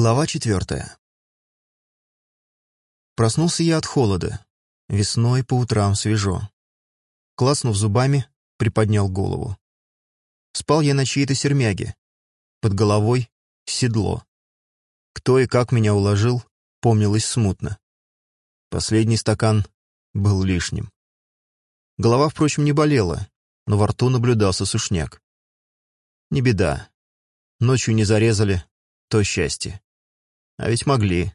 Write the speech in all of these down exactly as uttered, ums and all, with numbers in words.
Глава четвертая. Проснулся я от холода. Весной по утрам свежо. Клацнув зубами, приподнял голову. Спал я на чьей-то сермяге. Под головой — седло. Кто и как меня уложил, помнилось смутно. Последний стакан был лишним. Голова, впрочем, не болела, но во рту наблюдался сушняк. Не беда. Ночью не зарезали, то счастье. А ведь могли.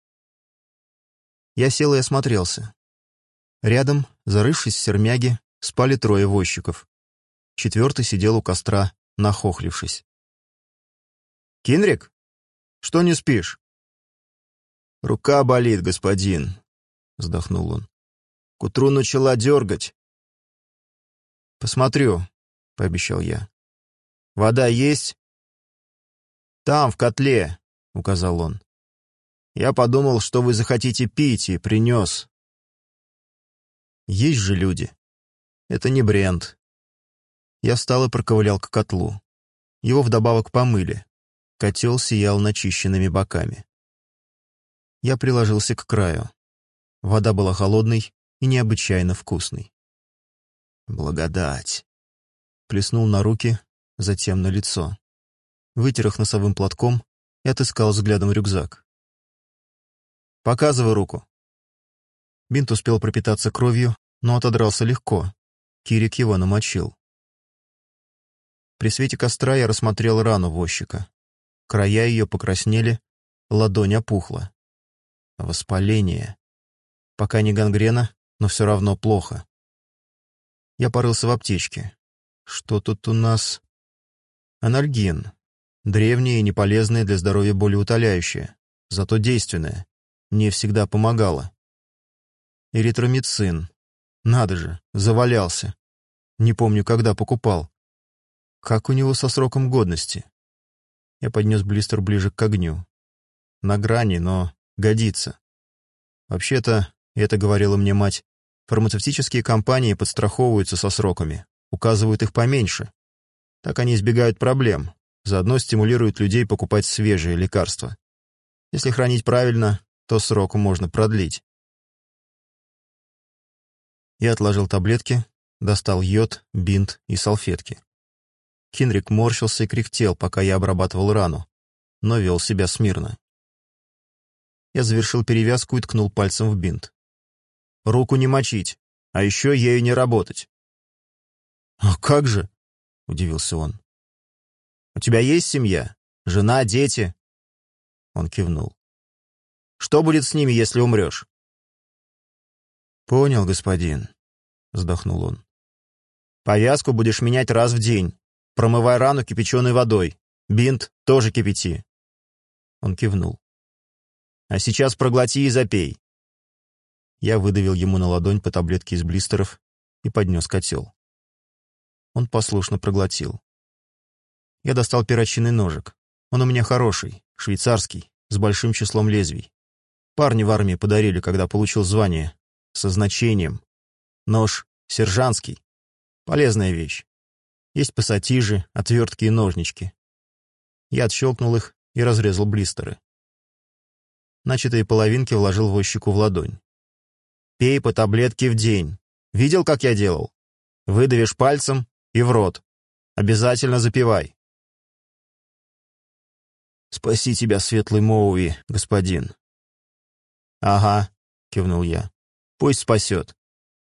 Я сел и осмотрелся. Рядом, зарывшись в сермяге, спали трое возчиков. Четвертый сидел у костра, нахохлившись. «Кинрик, что не спишь?» «Рука болит, господин», — вздохнул он. «К утру начала дергать». «Посмотрю», — пообещал я. «Вода есть?» «Там, в котле», — указал он. «Я подумал, что вы захотите пить, и принес». Есть же люди. Это не Брент. Я встал и проковылял к котлу. Его вдобавок помыли. Котел сиял начищенными боками. Я приложился к краю. Вода была холодной и необычайно вкусной. «Благодать!» Плеснул на руки, затем на лицо. Вытер их носовым платком и отыскал взглядом рюкзак. «Показывай руку». Бинт успел пропитаться кровью, но отодрался легко. Кирик его намочил. При свете костра я рассмотрел рану возчика. Края ее покраснели, ладонь опухла. Воспаление. Пока не гангрена, но все равно плохо. Я порылся в аптечке. Что тут у нас? Анальгин. Древнее и неполезное для здоровья болеутоляющее, зато действенное. Мне всегда помогало. Эритромицин. Надо же, завалялся. Не помню, когда покупал. Как у него со сроком годности? Я поднес блистер ближе к огню. На грани, но годится. Вообще-то, это говорила мне мать, фармацевтические компании подстраховываются со сроками, указывают их поменьше. Так они избегают проблем, заодно стимулируют людей покупать свежие лекарства. Если хранить правильно, то срок можно продлить. Я отложил таблетки, достал йод, бинт и салфетки. Кинрик морщился и кряхтел, пока я обрабатывал рану, но вел себя смирно. Я завершил перевязку и ткнул пальцем в бинт. «Руку не мочить, а еще ею не работать». «А как же?» — удивился он. «У тебя есть семья? Жена, дети?» Он кивнул. «Что будет с ними, если умрешь?» «Понял, господин», — вздохнул он. «Повязку будешь менять раз в день. Промывай рану кипяченой водой. Бинт тоже кипяти». Он кивнул. «А сейчас проглоти и запей». Я выдавил ему на ладонь по таблетке из блистеров и поднес котел. Он послушно проглотил. Я достал перочинный ножик. Он у меня хороший, швейцарский, с большим числом лезвий. Парни в армии подарили, когда получил звание. Со значением. Нож сержантский. Полезная вещь. Есть пассатижи, отвертки и ножнички. Я отщелкнул их и разрезал блистеры. Начатые половинки вложил возчику в ладонь. «Пей по таблетке в день. Видел, как я делал? Выдавишь пальцем и в рот. Обязательно запивай». «Спаси тебя, светлый Моуи, господин». «Ага», — кивнул я. «Пусть спасет».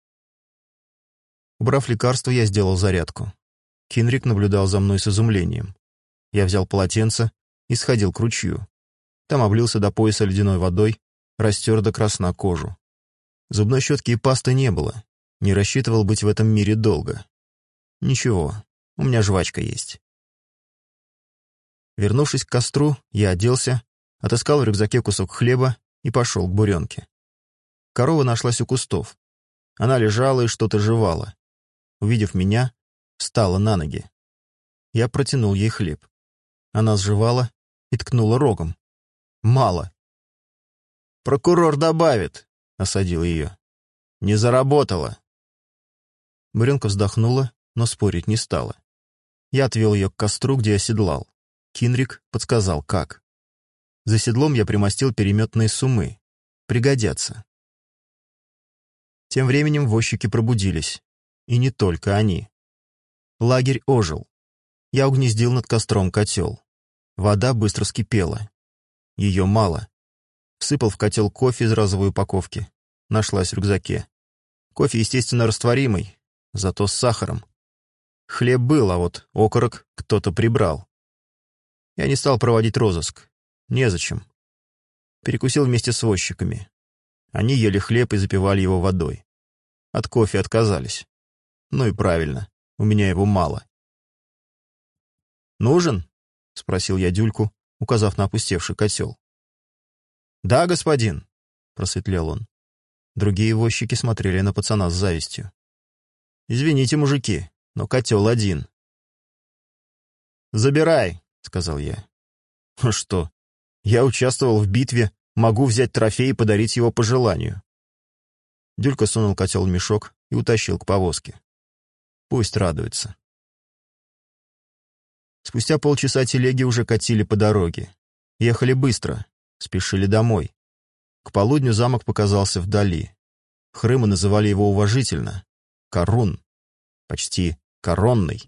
Убрав лекарство, я сделал зарядку. Кинрик наблюдал за мной с изумлением. Я взял полотенце и сходил к ручью. Там облился до пояса ледяной водой, растер до красна кожу. Зубной щетки и пасты не было. Не рассчитывал быть в этом мире долго. Ничего, у меня жвачка есть. Вернувшись к костру, я оделся, отыскал в рюкзаке кусок хлеба и пошел к буренке. Корова нашлась у кустов. Она лежала и что-то жевала. Увидев меня, встала на ноги. Я протянул ей хлеб. Она сживала и ткнула рогом. Мало. «Прокурор добавит», — осадил ее. «Не заработала». Буренка вздохнула, но спорить не стала. Я отвел ее к костру, где оседлал. Кинрик подсказал, как. За седлом я примостил переметные суммы. Пригодятся. Тем временем возчики пробудились. И не только они. Лагерь ожил. Я угнездил над костром котел. Вода быстро вскипела. Ее мало. Всыпал в котел кофе из разовой упаковки. Нашлась в рюкзаке. Кофе, естественно, растворимый, зато с сахаром. Хлеб был, а вот окорок кто-то прибрал. Я не стал проводить розыск. Незачем. Перекусил вместе с возчиками. Они ели хлеб и запивали его водой. От кофе отказались. Ну и правильно, у меня его мало. «Нужен?» — спросил я Дюльку, указав на опустевший котел. «Да, господин», — просветлел он. Другие возчики смотрели на пацана с завистью. «Извините, мужики, но котел один». «Забирай», — сказал я. «А что? Я участвовал в битве, могу взять трофей и подарить его по желанию». Дюлька сунул котел в мешок и утащил к повозке. Пусть радуется. Спустя полчаса телеги уже катили по дороге. Ехали быстро, спешили домой. К полудню замок показался вдали. Хрымы называли его уважительно Карун, почти коронный.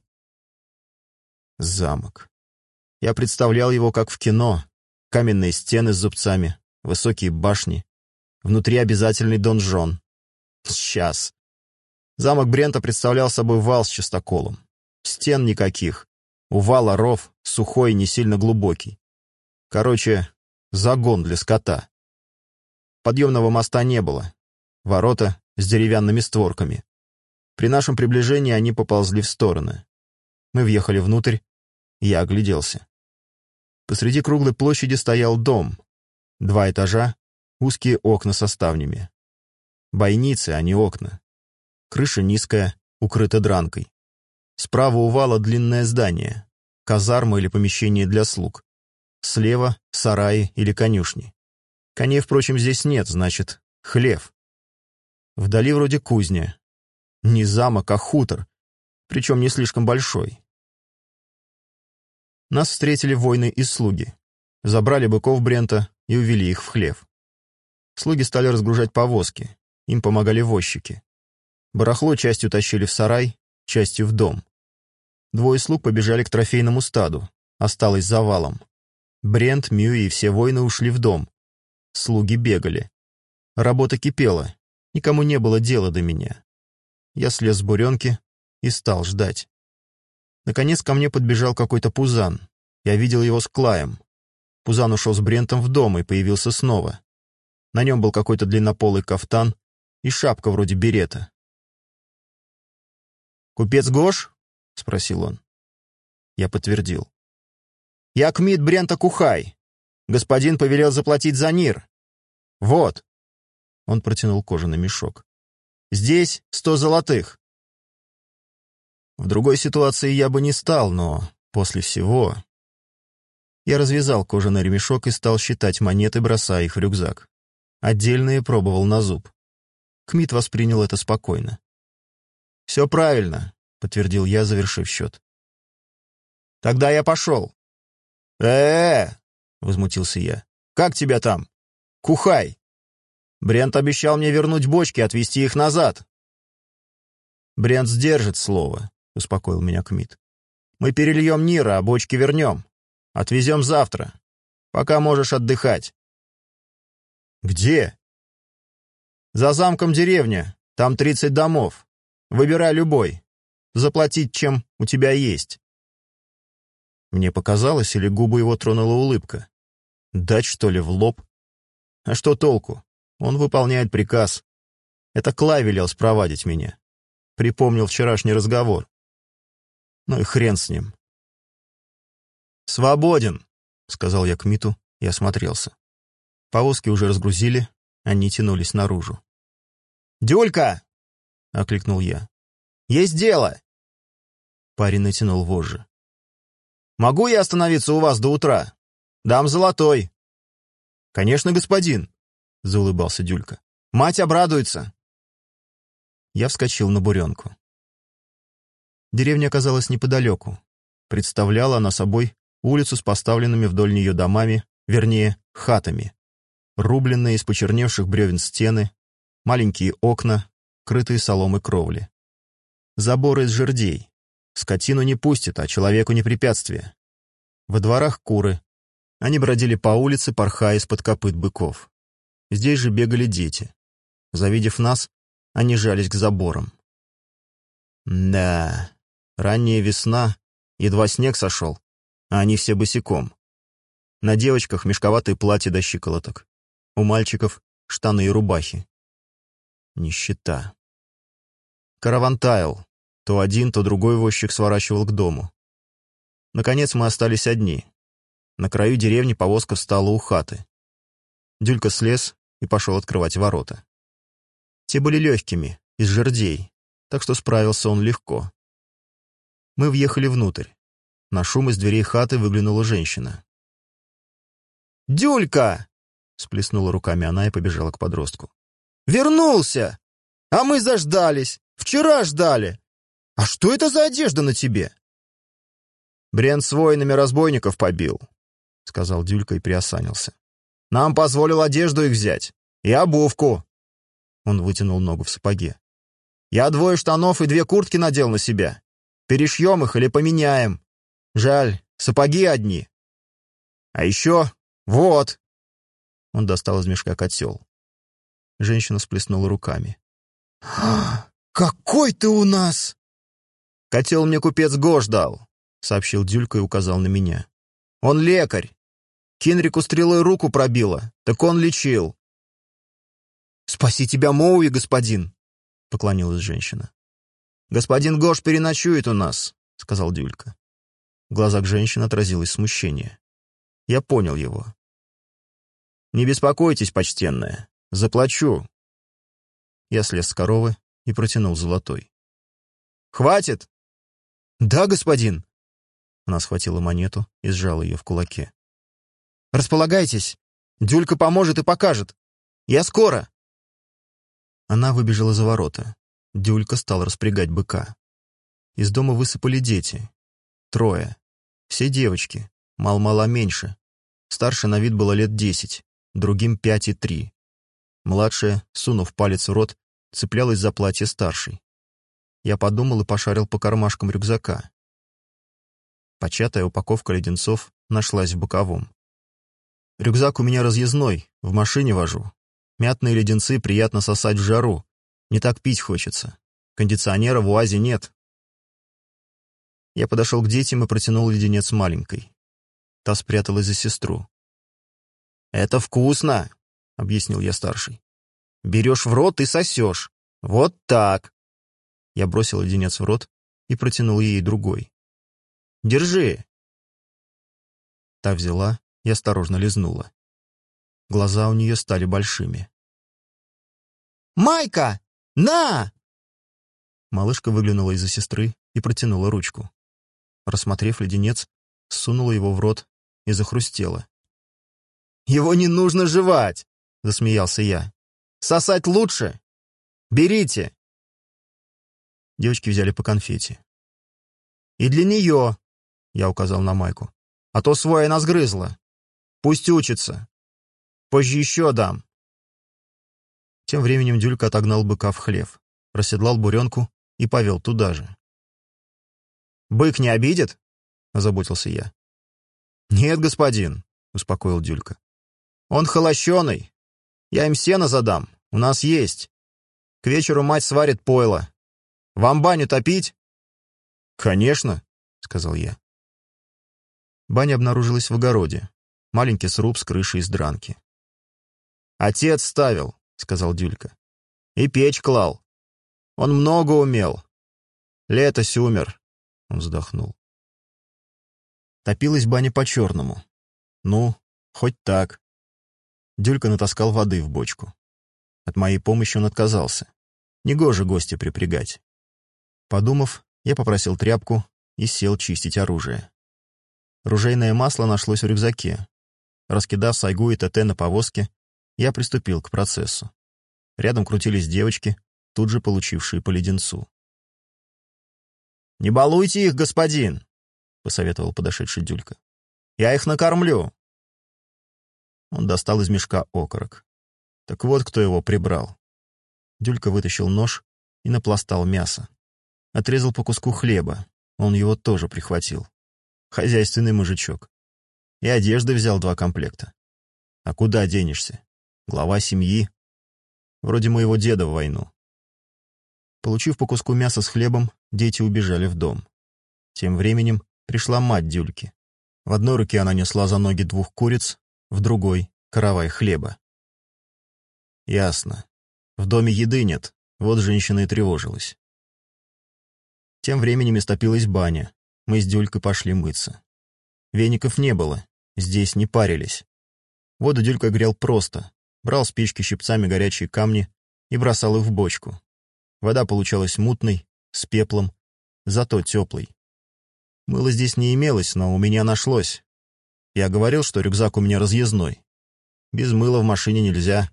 Замок. Я представлял его как в кино. Каменные стены с зубцами, высокие башни. Внутри обязательный донжон. Сейчас. Замок Брента представлял собой вал с частоколом. Стен никаких. У вала ров, сухой, не сильно глубокий. Короче, загон для скота. Подъемного моста не было. Ворота с деревянными створками. При нашем приближении они поползли в стороны. Мы въехали внутрь, я огляделся. Посреди круглой площади стоял дом. Два этажа, узкие окна со ставнями. Бойницы, а не окна. Крыша низкая, укрыта дранкой. Справа у вала длинное здание. Казарма или помещение для слуг. Слева — сараи или конюшни. Коней, впрочем, здесь нет, значит, хлев. Вдали вроде кузня. Не замок, а хутор, причем не слишком большой. Нас встретили воины и слуги. Забрали быков Брента и увели их в хлев. Слуги стали разгружать повозки. Им помогали возчики. Барахло частью тащили в сарай, частью в дом. Двое слуг побежали к трофейному стаду. Осталось завалом. Брент, Мюи и все воины ушли в дом. Слуги бегали. Работа кипела. Никому не было дела до меня. Я слез с буренки и стал ждать. Наконец ко мне подбежал какой-то пузан. Я видел его с Клаем. Пузан ушел с Брентом в дом и появился снова. На нем был какой-то длиннополый кафтан и шапка вроде берета. «Купец Гош?» — спросил он. Я подтвердил. «Я кмит Брента Кухай. Господин повелел заплатить за Нир. Вот». Он протянул кожаный мешок. «Здесь сто золотых». В другой ситуации я бы не стал, но после всего... Я развязал кожаный ремешок и стал считать монеты, бросая их в рюкзак. Отдельные пробовал на зуб. Кмит воспринял это спокойно. «Все правильно», — подтвердил я, завершив счет. «Тогда я пошел». «Э-э-э!» — возмутился я. «Как тебя там? Кухай! Брент обещал мне вернуть бочки и отвезти их назад». «Брент сдержит слово», — успокоил меня Кмит. «Мы перельем Нира, а бочки вернем. Отвезем завтра. Пока можешь отдыхать». «Где?» «За замком деревня. Там тридцать домов. Выбирай любой. Заплатить, чем у тебя есть». Мне показалось, или губы его тронула улыбка. Дать, что ли, в лоб? А что толку? Он выполняет приказ. Это Клай велел спровадить меня. Припомнил вчерашний разговор. Ну и хрен с ним. «Свободен», — сказал я Кмиту и осмотрелся. Повозки уже разгрузили, они тянулись наружу. «Дюлька!» — окликнул я. «Есть дело!» Парень натянул вожжи. «Могу я остановиться у вас до утра? Дам золотой». «Конечно, господин», — заулыбался Дюлька. «Мать обрадуется». Я вскочил на буренку. Деревня оказалась неподалеку. Представляла она собой улицу с поставленными вдоль нее домами вернее, хатами. Рубленные из почерневших бревен стены, маленькие окна, крытые соломой кровли. Заборы из жердей. Скотину не пустят, а человеку не препятствие. Во дворах куры. Они бродили по улице, порхая из-под копыт быков. Здесь же бегали дети. Завидев нас, они жались к заборам. Да, ранняя весна, едва снег сошел, а они все босиком. На девочках мешковатые платья до щиколоток. У мальчиков штаны и рубахи. Нищета. Караван таял. То один, то другой возчик сворачивал к дому. Наконец мы остались одни. На краю деревни повозка встала у хаты. Дюлька слез и пошел открывать ворота. Те были легкими, из жердей, так что справился он легко. Мы въехали внутрь. На шум из дверей хаты выглянула женщина. «Дюлька!» — сплеснула руками она и побежала к подростку. «Вернулся! А мы заждались! Вчера ждали! А что это за одежда на тебе?» «Брент с воинами разбойников побил», — сказал Дюлька и приосанился. «Нам позволил одежду их взять. И обувку». Он вытянул ногу в сапоге. «Я двое штанов и две куртки надел на себя. Перешьем их или поменяем. Жаль, сапоги одни. А еще вот». Он достал из мешка котел. Женщина всплеснула руками. «Какой ты у нас!» «Котел мне купец Гош дал», — сообщил Дюлька и указал на меня. «Он лекарь. Кинрику стрелой руку пробило, так он лечил». «Спаси тебя, Моуи, господин!» — поклонилась женщина. «Господин Гош переночует у нас», — сказал Дюлька. В глазах женщины отразилось смущение. Я понял его. «Не беспокойтесь, почтенная, заплачу». Я слез с коровы и протянул золотой. «Хватит?» «Да, господин». Она схватила монету и сжала ее в кулаке. «Располагайтесь. Дюлька поможет и покажет. Я скоро». Она выбежала за ворота. Дюлька стал распрягать быка. Из дома высыпали дети. Трое. Все девочки. Мал-мало меньше. Старше на вид было лет десять, другим пять и три. Младшая, сунув палец в рот, цеплялась за платье старшей. Я подумал и пошарил по кармашкам рюкзака. Початая упаковка леденцов нашлась в боковом. Рюкзак у меня разъездной, в машине вожу. Мятные леденцы приятно сосать в жару. Не так пить хочется. Кондиционера в УАЗе нет. Я подошел к детям и протянул леденец маленькой. Та спряталась за сестру. «Это вкусно», — объяснил я старший. «Берешь в рот и сосешь. Вот так». Я бросил леденец в рот и протянул ей другой. «Держи». Та взяла и осторожно лизнула. Глаза у нее стали большими. «Майка! На!» Малышка выглянула из-за сестры и протянула ручку. Рассмотрев леденец, сунула его в рот и захрустела. «Его не нужно жевать!» — засмеялся я. «Сосать лучше! Берите!» Девочки взяли по конфете. «И для нее!» — я указал на Майку. «А то свой она сгрызла. Пусть учится. Позже еще дам». Тем временем Дюлька отогнал быка в хлев, расседлал буренку и повел туда же. «Бык не обидит?» — озаботился я. «Нет, господин», — успокоил Дюлька. «Он холощеный. Я им сено задам. У нас есть. К вечеру мать сварит пойло. Вам баню топить?» «Конечно», — сказал я. Баня обнаружилась в огороде. Маленький сруб с крышей из дранки. «Отец ставил», — сказал Дюлька. «И печь клал. Он много умел. Летось умер», — он вздохнул. Топилась баня по-черному. Ну, хоть так. Дюлька натаскал воды в бочку. От моей помощи он отказался. Негоже гостя припрягать. Подумав, я попросил тряпку и сел чистить оружие. Ружейное масло нашлось в рюкзаке. Раскидав сайгу и ТТ на повозке, я приступил к процессу. Рядом крутились девочки, тут же получившие по леденцу. «Не балуйте их, господин!» — посоветовал подошедший Дюлька. «Я их накормлю!» Он достал из мешка окорок. Так вот, кто его прибрал. Дюлька вытащил нож и напластал мясо. Отрезал по куску хлеба. Он его тоже прихватил. Хозяйственный мужичок. И одежды взял два комплекта. А куда денешься? Глава семьи. Вроде моего деда в войну. Получив по куску мяса с хлебом, дети убежали в дом. Тем временем пришла мать Дюльки. В одной руке она несла за ноги двух куриц, в другой — каравай хлеба. Ясно. В доме еды нет, вот женщина и тревожилась. Тем временем истопилась баня. Мы с Дюлькой пошли мыться. Веников не было, здесь не парились. Воду Дюлька грел просто. Брал спички щипцами горячие камни и бросал их в бочку. Вода получалась мутной, с пеплом, зато теплой. Мыла здесь не имелось, но у меня нашлось. Я говорил, что рюкзак у меня разъездной. Без мыла в машине нельзя.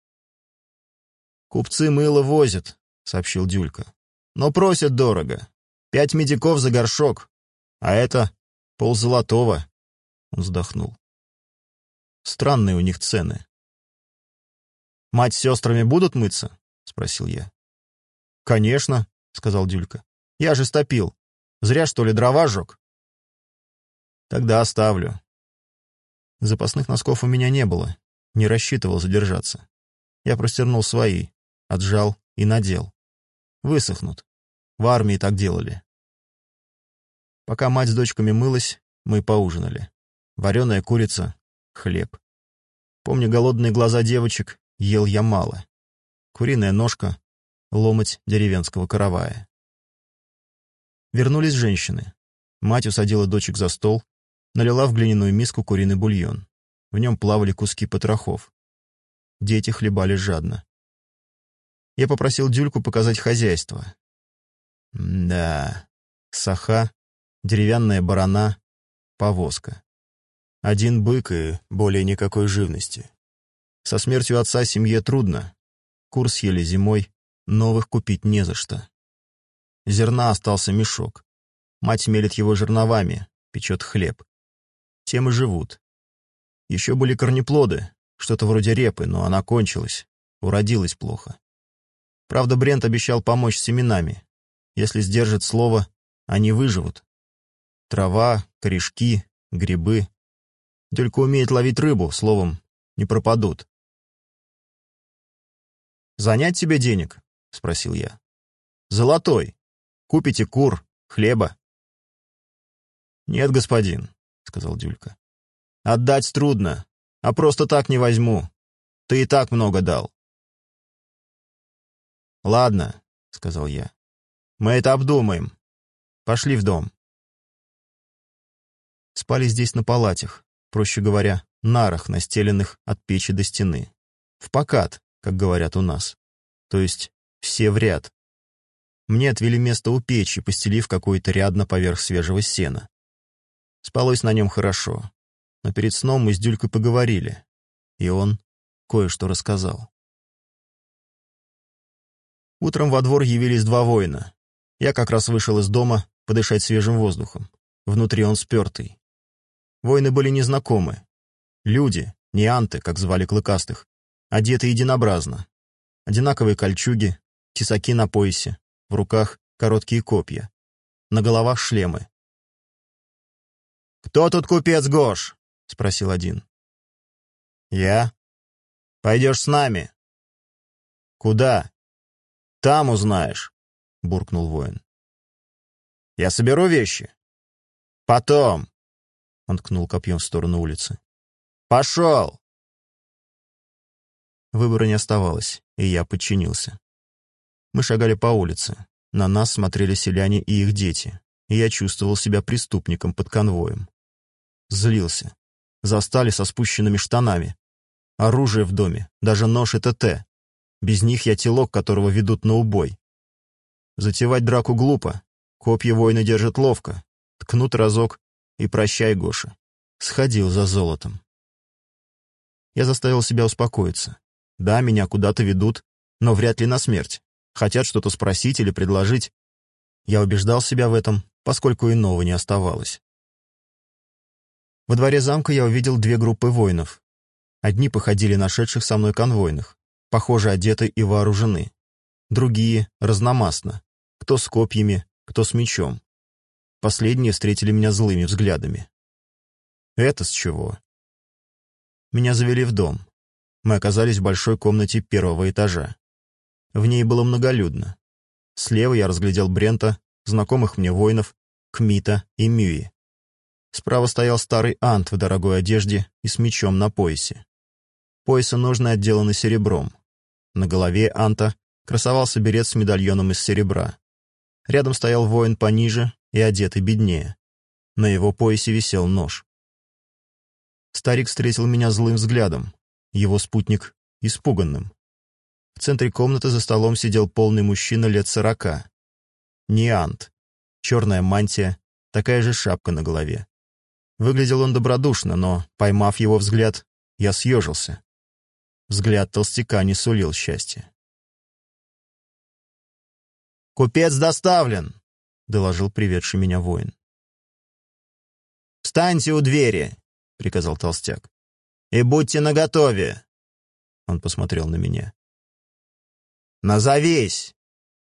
«Купцы мыло возят», — сообщил Дюлька. «Но просят дорого. Пять медиков за горшок. А это ползолотого». Он вздохнул. «Странные у них цены». «Мать с сестрами будут мыться?» — спросил я. «Конечно», — сказал Дюлька. «Я же стопил. Зря, что ли, дрова жег?» «Тогда оставлю». Запасных носков у меня не было. Не рассчитывал задержаться. Я простернул свои, отжал и надел. Высохнут. В армии так делали. Пока мать с дочками мылась, мы поужинали. Вареная курица, хлеб. Помню голодные глаза девочек, ел я мало. Куриная ножка, ломоть деревенского каравая. Вернулись женщины. Мать усадила дочек за стол, налила в глиняную миску куриный бульон. В нем плавали куски потрохов. Дети хлебали жадно. Я попросил Дюльку показать хозяйство. Да, саха, деревянная барана, повозка. Один бык и более никакой живности. Со смертью отца семье трудно. Кур съели зимой, новых купить не за что. Зерна остался мешок. Мать мелет его жерновами, печет хлеб. Тем и живут. Еще были корнеплоды, что-то вроде репы, но она кончилась, уродилась плохо. Правда, Брент обещал помочь с семенами. Если сдержит слово, они выживут. Трава, корешки, грибы. Дюлька умеет ловить рыбу, словом, не пропадут. «Занять тебе денег?» — спросил я. «Золотой. Купите кур, хлеба». «Нет, господин», — сказал Дюлька. «Отдать трудно, а просто так не возьму. Ты и так много дал». «Ладно», — сказал я. «Мы это обдумаем. Пошли в дом». Спали здесь на палатях, проще говоря, нарах, настеленных от печи до стены. В покат, как говорят у нас. То есть все в ряд. Мне отвели место у печи, постелив какой-то рядно поверх свежего сена. Спалось на нем хорошо, но перед сном мы с Дюлькой поговорили, и он кое-что рассказал. Утром во двор явились два воина. Я как раз вышел из дома подышать свежим воздухом. Внутри он спертый. Воины были незнакомы. Люди, не анты, как звали клыкастых, одеты единообразно. Одинаковые кольчуги, тесаки на поясе, в руках короткие копья, на головах шлемы. «Кто тут купец Гош?» — спросил один. «Я. Пойдешь с нами?» «Куда?» «Там узнаешь», — буркнул воин. «Я соберу вещи?» «Потом», — он ткнул копьем в сторону улицы. «Пошел!» Выбора не оставалось, и я подчинился. Мы шагали по улице. На нас смотрели селяне и их дети, и я чувствовал себя преступником под конвоем. Злился. Застали со спущенными штанами. Оружие в доме, даже нож и ТТ. Без них я телок, которого ведут на убой. Затевать драку глупо. Копья воины держат ловко. Ткнут разок и прощай, Гоша. Сходил за золотом. Я заставил себя успокоиться. Да, меня куда-то ведут, но вряд ли на смерть. Хотят что-то спросить или предложить. Я убеждал себя в этом, поскольку иного не оставалось. Во дворе замка я увидел две группы воинов. Одни походили на шедших со мной конвойных, похоже, одеты и вооружены. Другие — разномастно, кто с копьями, кто с мечом. Последние встретили меня злыми взглядами. Это с чего? Меня завели в дом. Мы оказались в большой комнате первого этажа. В ней было многолюдно. Слева я разглядел Брента, знакомых мне воинов, Кмита и Мюи. Справа стоял старый Ант в дорогой одежде и с мечом на поясе. Пояса ножны отделаны серебром. На голове Анта красовался берет с медальоном из серебра. Рядом стоял воин пониже и одетый беднее. На его поясе висел нож. Старик встретил меня злым взглядом, его спутник — испуганным. В центре комнаты за столом сидел полный мужчина лет сорока. Не Ант. Черная мантия, такая же шапка на голове. Выглядел он добродушно, но, поймав его взгляд, я съежился. Взгляд толстяка не сулил счастья. «Купец доставлен!» — доложил приведший меня воин. «Встаньте у двери!» — приказал толстяк. «И будьте наготове!» Он посмотрел на меня. «Назовись!»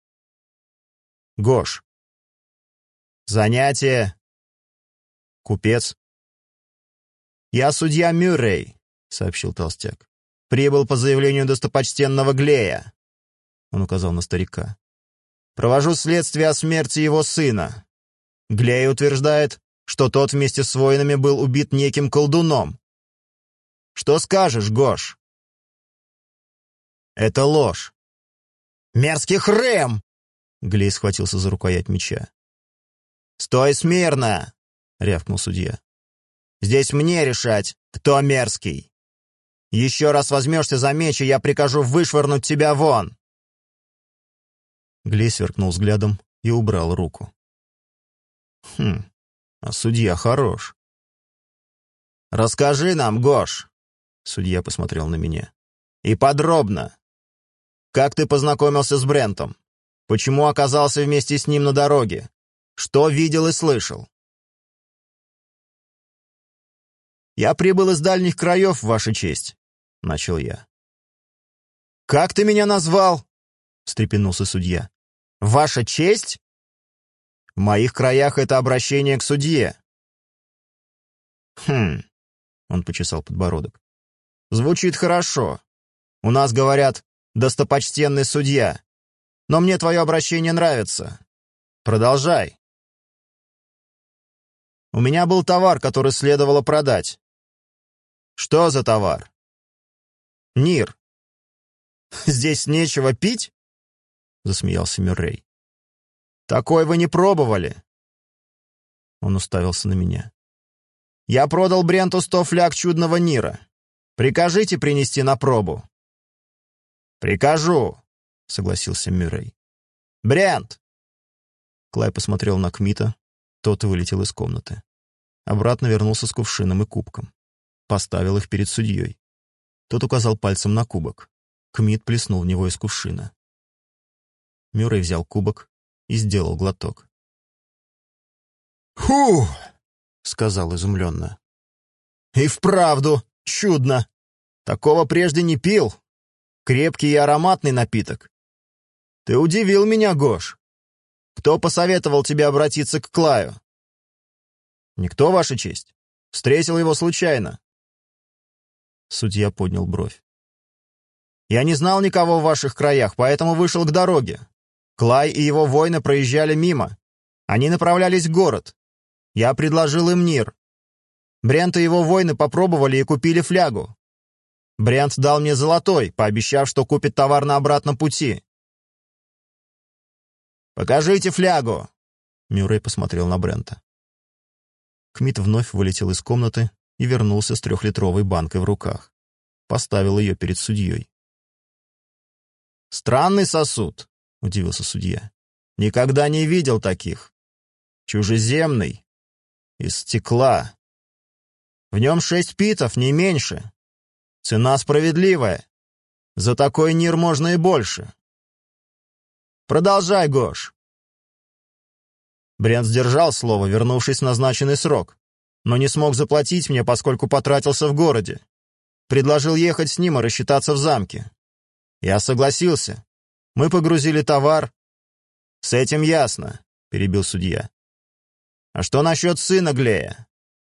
«Гош». «Занятие?» «Купец». «Я судья Мюррей», — сообщил толстяк. «Прибыл по заявлению достопочтенного Глея», — он указал на старика. «Провожу следствие о смерти его сына. Глей утверждает, что тот вместе с воинами был убит неким колдуном. Что скажешь, Гош?» «Это ложь». «Мерзкий хрем!» Глей схватился за рукоять меча. «Стой смирно!» — рявкнул судья. «Здесь мне решать, кто мерзкий. Еще раз возьмешься за меч, и я прикажу вышвырнуть тебя вон!» Глей сверкнул взглядом и убрал руку. «Хм, а судья хорош». «Расскажи нам, Гош!» — судья посмотрел на меня. «И подробно. Как ты познакомился с Брентом? Почему оказался вместе с ним на дороге? Что видел и слышал?» «Я прибыл из дальних краев, Ваша честь», — начал я. «Как ты меня назвал?» — встрепенулся судья. «Ваша честь?» «В моих краях это обращение к судье». «Хм», — он почесал подбородок. «Звучит хорошо. У нас говорят «достопочтенный судья». Но мне твое обращение нравится. Продолжай». «У меня был товар, который следовало продать». «Что за товар?» «Нир». «Здесь нечего пить?» — засмеялся Мюррей. «Такой вы не пробовали?» Он уставился на меня. «Я продал Бренту сто фляг чудного Нира. Прикажите принести на пробу». «Прикажу», — согласился Мюррей. «Брент!» Клай посмотрел на Кмита, тот вылетел из комнаты. Обратно вернулся с кувшином и кубком. Поставил их перед судьей. Тот указал пальцем на кубок. Кмит плеснул в него из кувшина. Мюррей взял кубок и сделал глоток. «Фу!» — сказал изумленно. «И вправду чудно! Такого прежде не пил. Крепкий и ароматный напиток. Ты удивил меня, Гош. Кто посоветовал тебе обратиться к Клаю?» «Никто, Ваша честь. Встретил его случайно». Судья поднял бровь. «Я не знал никого в ваших краях, поэтому вышел к дороге. Клай и его воины проезжали мимо. Они направлялись в город. Я предложил им Нир. Брент и его воины попробовали и купили флягу. Брент дал мне золотой, пообещав, что купит товар на обратном пути». «Покажите флягу!» Мюррей посмотрел на Брента. Кмит вновь вылетел из комнаты и вернулся с трехлитровой банкой в руках. Поставил ее перед судьей. «Странный сосуд», — удивился судья. «Никогда не видел таких. Чужеземный. Из стекла. В нем шесть питов, не меньше. Цена справедливая. За такой Нир можно и больше. Продолжай, Гош». Брент сдержал слово, вернувшись в назначенный срок, но не смог заплатить мне, поскольку потратился в городе. предложил ехать с ним и рассчитаться в замке. Я согласился. Мы погрузили товар. «С этим ясно», — перебил судья. «А что насчет сына Глея?»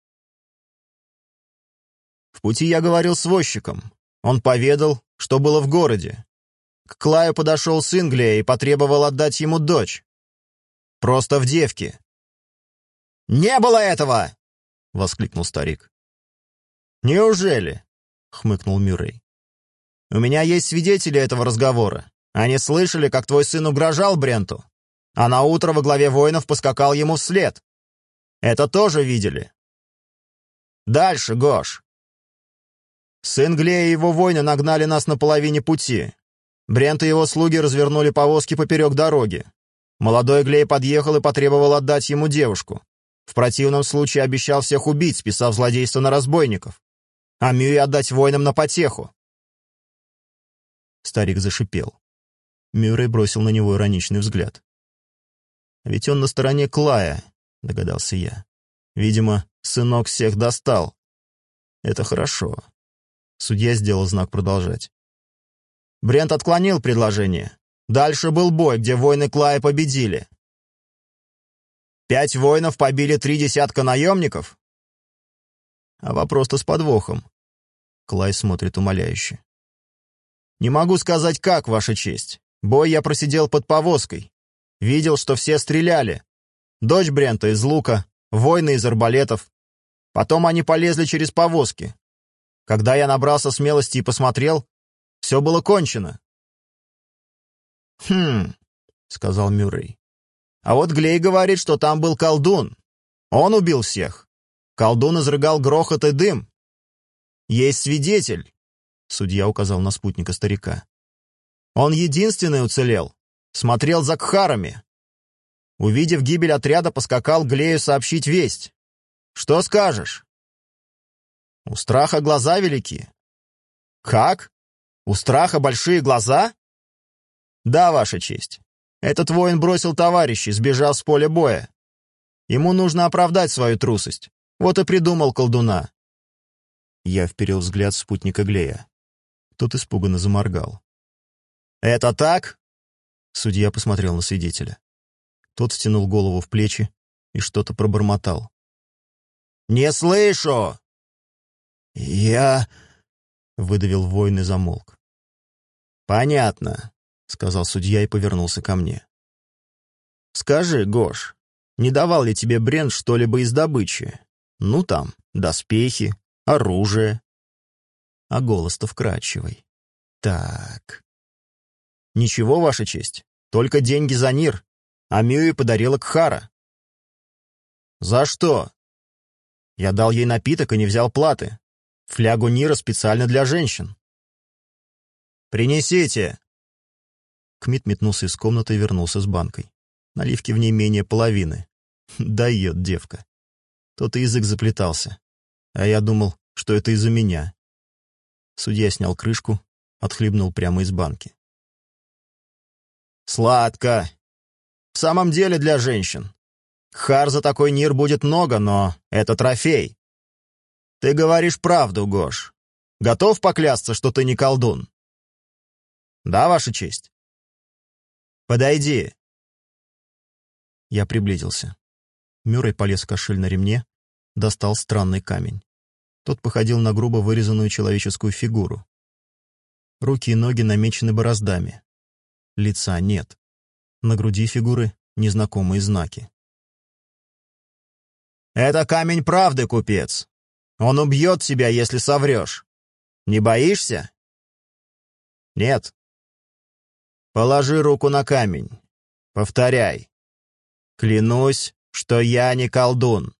В пути я говорил с возчиком. Он поведал, что было в городе. К Клаю подошел сын Глея и потребовал отдать ему дочь. Просто в девке. «Не было этого!» — воскликнул старик. «Неужели?» — хмыкнул Мюррей. «У меня есть свидетели этого разговора. Они слышали, как твой сын угрожал Бренту, а на утро во главе воинов поскакал ему вслед. Это тоже видели. Дальше, Гош. Сын Глея и его воины нагнали нас на половине пути. Брент и его слуги развернули повозки поперек дороги. Молодой Глей подъехал и потребовал отдать ему девушку. В противном случае обещал всех убить, списав злодейство на разбойников, а Мюи отдать воинам на потеху. Старик зашипел. Мюррей бросил на него ироничный взгляд. «Ведь он на стороне Клая», — догадался я. «Видимо, сынок всех достал. Это хорошо». Судья сделал знак продолжать. Брент отклонил предложение. Дальше был бой, где воины Клая победили. Пять воинов побили три десятка наемников? А вопрос-то с подвохом. Клай смотрит умоляюще. Не могу сказать как, Ваша честь. Бой я просидел под повозкой. Видел, что все стреляли. Дочь Брента из лука, воины из арбалетов. Потом они полезли через повозки. Когда я набрался смелости и посмотрел, все было кончено. «Хм», — сказал Мюррей. «А вот Глей говорит, что там был колдун. Он убил всех. Колдун изрыгал грохот и дым. Есть свидетель», — судья указал на спутника старика. «Он единственный уцелел. Смотрел за кхарами. Увидев гибель отряда, поскакал Глею сообщить весть. Что скажешь?» «У страха глаза велики». «Как? У страха большие глаза?» «Да, Ваша честь. Этот воин бросил товарищей, сбежал с поля боя. Ему нужно оправдать свою трусость. Вот и придумал колдуна». Я вперил взгляд спутника Глея. Тот испуганно заморгал. «Это так?» Судья посмотрел на свидетеля. Тот втянул голову в плечи и что-то пробормотал. «Не слышу!» «Я...» — выдавил воин и замолк. «Понятно», — сказал судья и повернулся ко мне. «Скажи, Гош, не давал ли тебе Брент что-либо из добычи? Ну там, доспехи, оружие». А голос-то вкрадчивый. «Так...» «Ничего, Ваша честь, только деньги за Нир, а Мюи подарила Кхара». «За что?» «Я дал ей напиток и не взял платы. Флягу Нира специально для женщин». «Принесите!» Кмит метнулся из комнаты и вернулся с банкой. Наливки в ней менее половины. Дает девка. Тот и язык заплетался. А я думал, что это из-за меня. Судья снял крышку, отхлебнул прямо из банки. «Сладко. В самом деле для женщин. Кхар за такой Нир будет много, но это трофей. Ты говоришь правду, Гош. Готов поклясться, что ты не колдун?» «Да, Ваша честь?» «Подойди». Я приблизился. Мюррей полез в кошель на ремне, достал странный камень. Тот походил на грубо вырезанную человеческую фигуру. Руки и ноги намечены бороздами. Лица нет. На груди фигуры незнакомые знаки. «Это камень правды, купец. Он убьет тебя, если соврешь. Не боишься?» «Нет». «Положи руку на камень. Повторяй. Клянусь, что я не колдун».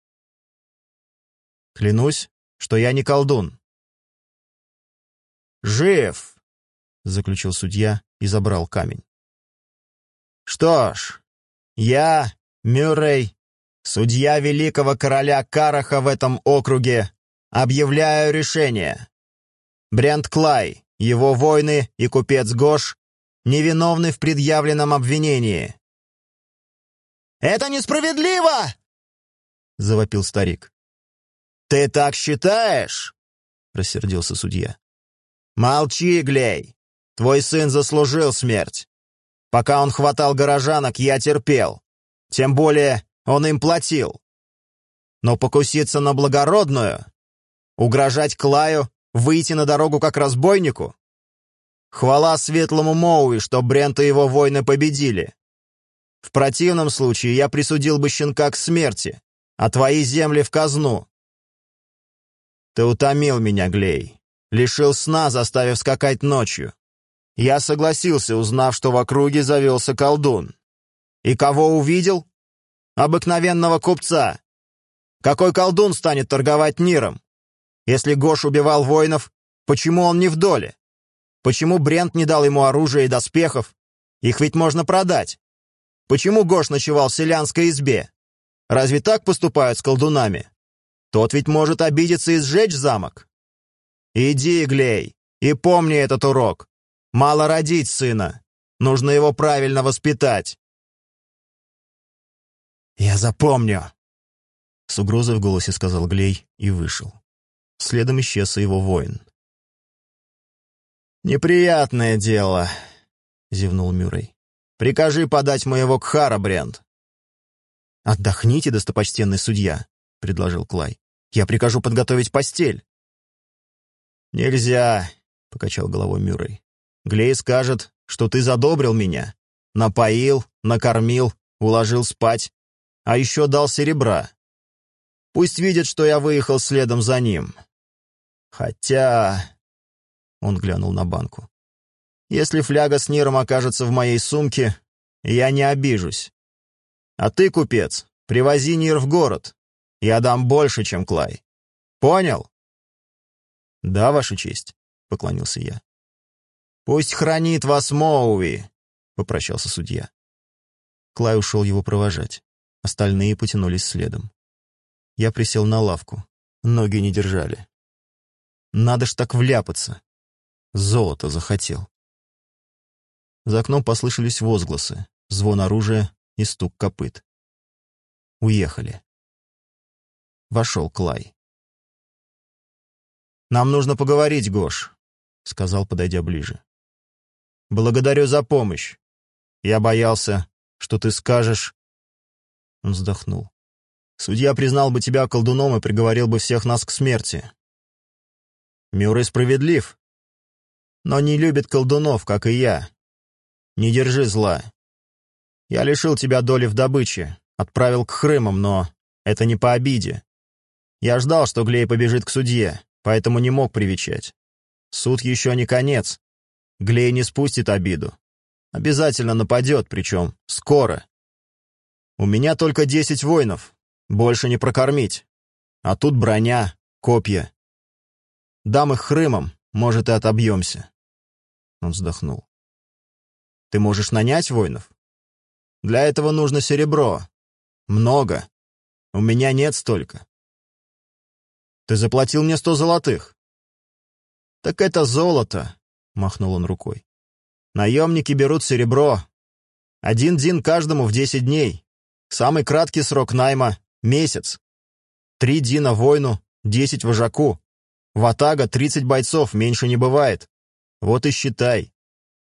«Клянусь, что я не колдун». «Жив», — заключил судья и забрал камень. «Что ж, я, Мюррей, судья великого короля Караха в этом округе, объявляю решение. Брент Клай, его воины и купец Гош невиновны в предъявленном обвинении». «Это несправедливо!» — завопил старик. «Ты так считаешь?» — рассердился судья. «Молчи, Глей! Твой сын заслужил смерть. Пока он хватал горожанок, я терпел. Тем более он им платил. Но покуситься на благородную? Угрожать Клаю? Выйти на дорогу как разбойнику? Хвала светлому Моуи, что Брент и его воины победили. В противном случае я присудил бы щенка к смерти, а твои земли в казну. Ты утомил меня, Глей. Лишил сна, заставив скакать ночью. Я согласился, узнав, что в округе завелся колдун. И кого увидел? Обыкновенного купца. Какой колдун станет торговать Ниром? Если Гош убивал воинов, почему он не в доле? Почему Брент не дал ему оружия и доспехов? Их ведь можно продать. Почему Гош ночевал в селянской избе? Разве так поступают с колдунами? Тот ведь может обидеться и сжечь замок. Иди, Глей, и помни этот урок. Мало родить сына. Нужно его правильно воспитать. «Я запомню», — с угрозой в голосе сказал Глей и вышел. Следом исчез и его воин. «Неприятное дело», — зевнул Мюррей. «Прикажи подать моего Кхара, Брент». «Отдохните, достопочтенный судья», — предложил Клай. «Я прикажу подготовить постель». «Нельзя», — покачал головой Мюррей. «Глей скажет, что ты задобрил меня. Напоил, накормил, уложил спать, а еще дал серебра. Пусть видит, что я выехал следом за ним. Хотя...» Он глянул на банку. «Если фляга с Ниром окажется в моей сумке, я не обижусь. А ты, купец, привози Нир в город. Я дам больше, чем Клай. Понял?» «Да, Ваша честь», — поклонился я. «Пусть хранит вас Моуи», — попрощался судья. Клай ушел его провожать. Остальные потянулись следом. Я присел на лавку. Ноги не держали. Надо ж так вляпаться. Золото захотел. За окном послышались возгласы, звон оружия и стук копыт. Уехали. Вошел Клай. «Нам нужно поговорить, Гош», — сказал, подойдя ближе. «Благодарю за помощь. Я боялся, что ты скажешь...» Он вздохнул. «Судья признал бы тебя колдуном и приговорил бы всех нас к смерти. Мюррей справедлив, но не любит колдунов, как и я. Не держи зла. Я лишил тебя доли в добыче, отправил к Хрымам, но это не по обиде. Я ждал, что Глей побежит к судье, поэтому не мог привечать. Суд еще не конец. Глей не спустит обиду. Обязательно нападет, причем скоро. У меня только десять воинов, больше не прокормить. А тут броня, копья. Дам их Хрымам, может, и отобьемся». Он вздохнул. «Ты можешь нанять воинов? Для этого нужно серебро. Много. У меня нет столько. Ты заплатил мне сто золотых». «Так это золото», — махнул он рукой. «Наемники берут серебро. Один дин каждому в десять дней. Самый краткий срок найма — месяц. Три дина воину, десять вожаку. Ватага — тридцать бойцов, меньше не бывает. Вот и считай».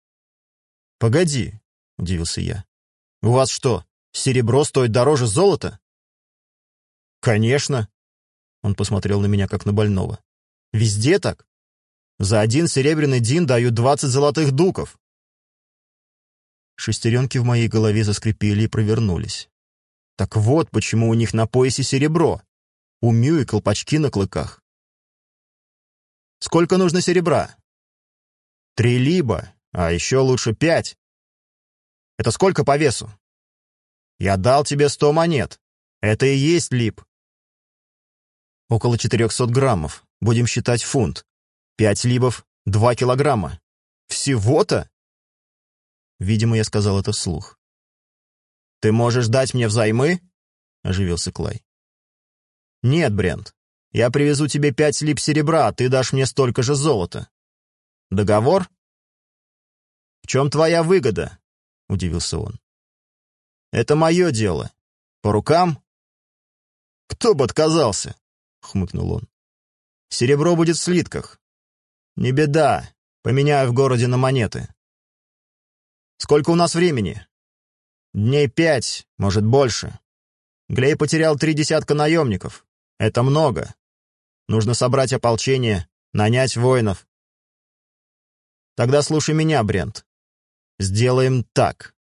«Погоди», — удивился я. «У вас что, серебро стоит дороже золота?» «Конечно», — он посмотрел на меня как на больного. «Везде так. За один серебряный дин дают двадцать золотых дуков». Шестеренки в моей голове заскрипели и провернулись. Так вот, почему у них на поясе серебро. У Мюи колпачки на клыках. «Сколько нужно серебра?» «Три либа, а еще лучше пять». «Это сколько по весу?» «Я дал тебе сто монет. Это и есть либ». «Около четырехсот граммов. Будем считать фунт. Пять либов — два килограмма. Всего-то?» Видимо, я сказал это вслух. «Ты можешь дать мне взаймы?» — оживился Клай. «Нет, Брент. Я привезу тебе пять либ серебра, а ты дашь мне столько же золота. Договор?» «В чем твоя выгода?» — удивился он. «Это мое дело. По рукам?» «Кто бы отказался?» — хмыкнул он. Серебро будет в слитках. Не беда, поменяю в городе на монеты. Сколько у нас времени? Дней пять, может, больше. Глей потерял три десятка наемников. Это много. Нужно собрать ополчение, нанять воинов. Тогда слушай меня, Брент. Сделаем так.